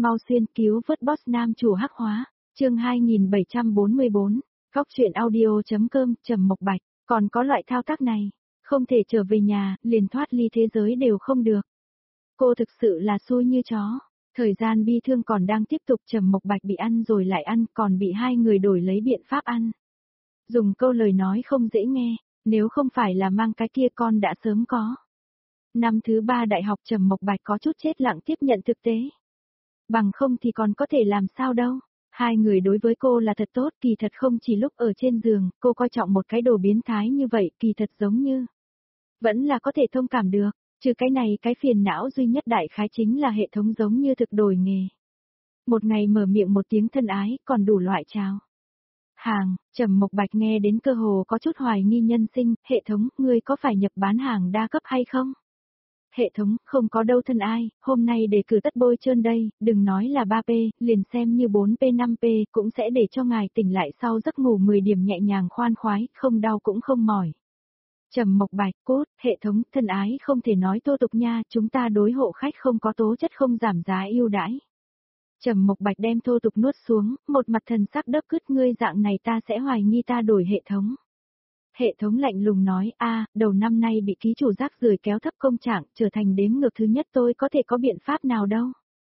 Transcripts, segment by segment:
Mau xuyên cứu vớt boss nam chủ hắc hóa, chương 2744, góc chuyện audio.com, Trầm Mộc Bạch, còn có loại thao tác này, không thể trở về nhà, liền thoát ly thế giới đều không được. Cô thực sự là xui như chó, thời gian bi thương còn đang tiếp tục. Trầm Mộc Bạch bị ăn rồi lại ăn, còn bị hai người đổi lấy biện pháp ăn. Dùng câu lời nói không dễ nghe, nếu không phải là mang cái kia con đã sớm có. Năm thứ 3 đại học Trầm Mộc Bạch có chút chết lặng tiếp nhận thực tế. Bằng không thì còn có thể làm sao đâu. Hai người đối với cô là thật tốt, kỳ thật không chỉ lúc ở trên giường, cô coi trọng một cái đồ biến thái như vậy, kỳ thật giống như vẫn là có thể thông cảm được, trừ cái này cái phiền não duy nhất đại khái chính là hệ thống giống như thực đổi nghề. Một ngày mở miệng một tiếng thân ái, còn đủ loại chào hàng. Trầm Mộc Bạch nghe đến cơ hồ có chút hoài nghi nhân sinh. Hệ thống, ngươi có phải nhập bán hàng đa cấp hay không? Hệ thống, không có đâu thân ai, hôm nay đề cử tất bôi trơn đây, đừng nói là 3P, liền xem như 4P 5P, cũng sẽ để cho ngài tỉnh lại sau giấc ngủ 10 điểm nhẹ nhàng khoan khoái, không đau cũng không mỏi. Trầm Mộc Bạch, cốt, hệ thống, thân ái không thể nói thô tục nha, chúng ta đối hộ khách không có tố chất không giảm giá ưu đãi. Trầm Mộc Bạch đem thô tục nuốt xuống, một mặt thần sắc đớp cứt, ngươi dạng này ta sẽ hoài nghi ta đổi hệ thống. Hệ thống lạnh lùng nói, đầu năm nay bị ký chủ rác rưởi kéo thấp công trạng, trở thành đếm ngược thứ nhất, tôi có thể có biện pháp nào đâu.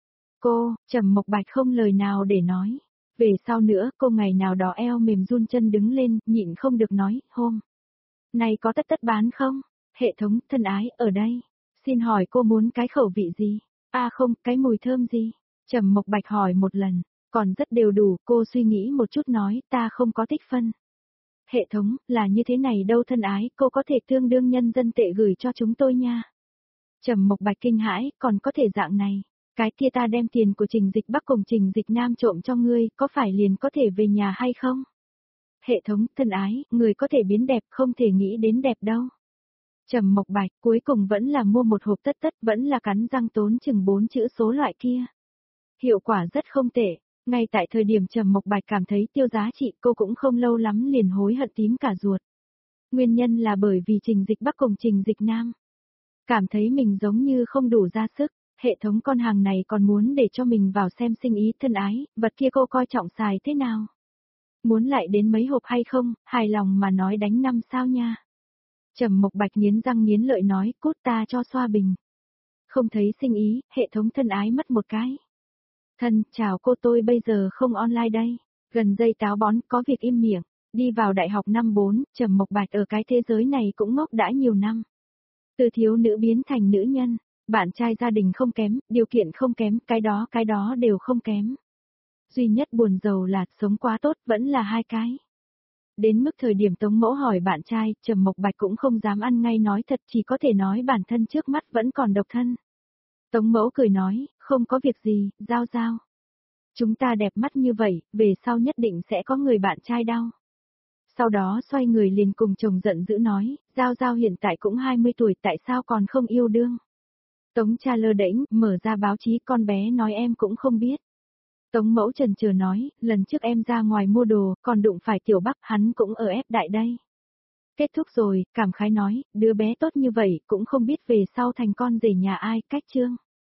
Cô, Trầm Mộc Bạch không lời nào để nói. Về sau nữa, cô ngày nào đó eo mềm run chân đứng lên, nhịn không được nói, hôm này có tất bán không? Hệ thống, thân ái, ở đây. Xin hỏi cô muốn cái khẩu vị gì? Không, cái mùi thơm gì? Trầm Mộc Bạch hỏi một lần, còn rất đều đủ, cô suy nghĩ một chút nói, ta không có tích phân. Hệ thống, là như thế này đâu thân ái, cô có thể tương đương nhân dân tệ gửi cho chúng tôi nha. Trầm Mộc Bạch kinh hãi, còn có thể dạng này. Cái kia ta đem tiền của Trình Dịch Bắc cùng Trình Dịch Nam trộm cho ngươi, có phải liền có thể về nhà hay không? Hệ thống, thân ái, người có thể biến đẹp, không thể nghĩ đến đẹp đâu. Trầm Mộc Bạch, cuối cùng vẫn là mua một hộp tất, vẫn là cắn răng tốn chừng 4 chữ số loại kia. Hiệu quả rất không tệ. Ngay tại thời điểm Trầm Mộc Bạch cảm thấy tiêu giá trị, cô cũng không lâu lắm liền hối hận tím cả ruột. Nguyên nhân là bởi vì Trình Dịch Bắc cùng Trình Dịch Nam cảm thấy mình giống như không đủ ra sức, hệ thống con hàng này còn muốn để cho mình vào xem sinh ý. Thân ái, vật kia cô coi trọng xài thế nào? Muốn lại đến mấy hộp hay không, hài lòng mà nói đánh 5 sao nha. Trầm Mộc Bạch nghiến răng nghiến lợi nói, cút ta cho xoa bình. Không thấy sinh ý, hệ thống thân ái mất một cái. Thân, chào cô, tôi bây giờ không online đây. Gần dây táo bón, có việc im miệng. Đi vào đại học năm 4, Trầm Mộc Bạch ở cái thế giới này cũng ngốc đã nhiều năm. Từ thiếu nữ biến thành nữ nhân, bạn trai gia đình không kém, điều kiện không kém, cái đó đều không kém. Duy nhất buồn giàu là sống quá tốt, vẫn là hai cái. Đến mức thời điểm Tống Mẫu hỏi bạn trai, Trầm Mộc Bạch cũng không dám ăn ngay nói thật, chỉ có thể nói bản thân trước mắt vẫn còn độc thân. Tống Mẫu cười nói, không có việc gì, Giao Giao. Chúng ta đẹp mắt như vậy, về sau nhất định sẽ có người bạn trai đau. Sau đó xoay người liền cùng chồng giận dữ nói, Giao Giao hiện tại cũng 20 tuổi, tại sao còn không yêu đương? Tống cha lơ đễnh, mở ra báo chí, con bé nói em cũng không biết. Tống Mẫu chần chờ nói, lần trước em ra ngoài mua đồ, còn đụng phải Tiểu Bắc, hắn cũng ở ép đại đây. Kết thúc rồi, cảm khái nói, đứa bé tốt như vậy, cũng không biết về sau thành con rể nhà ai, cách chương.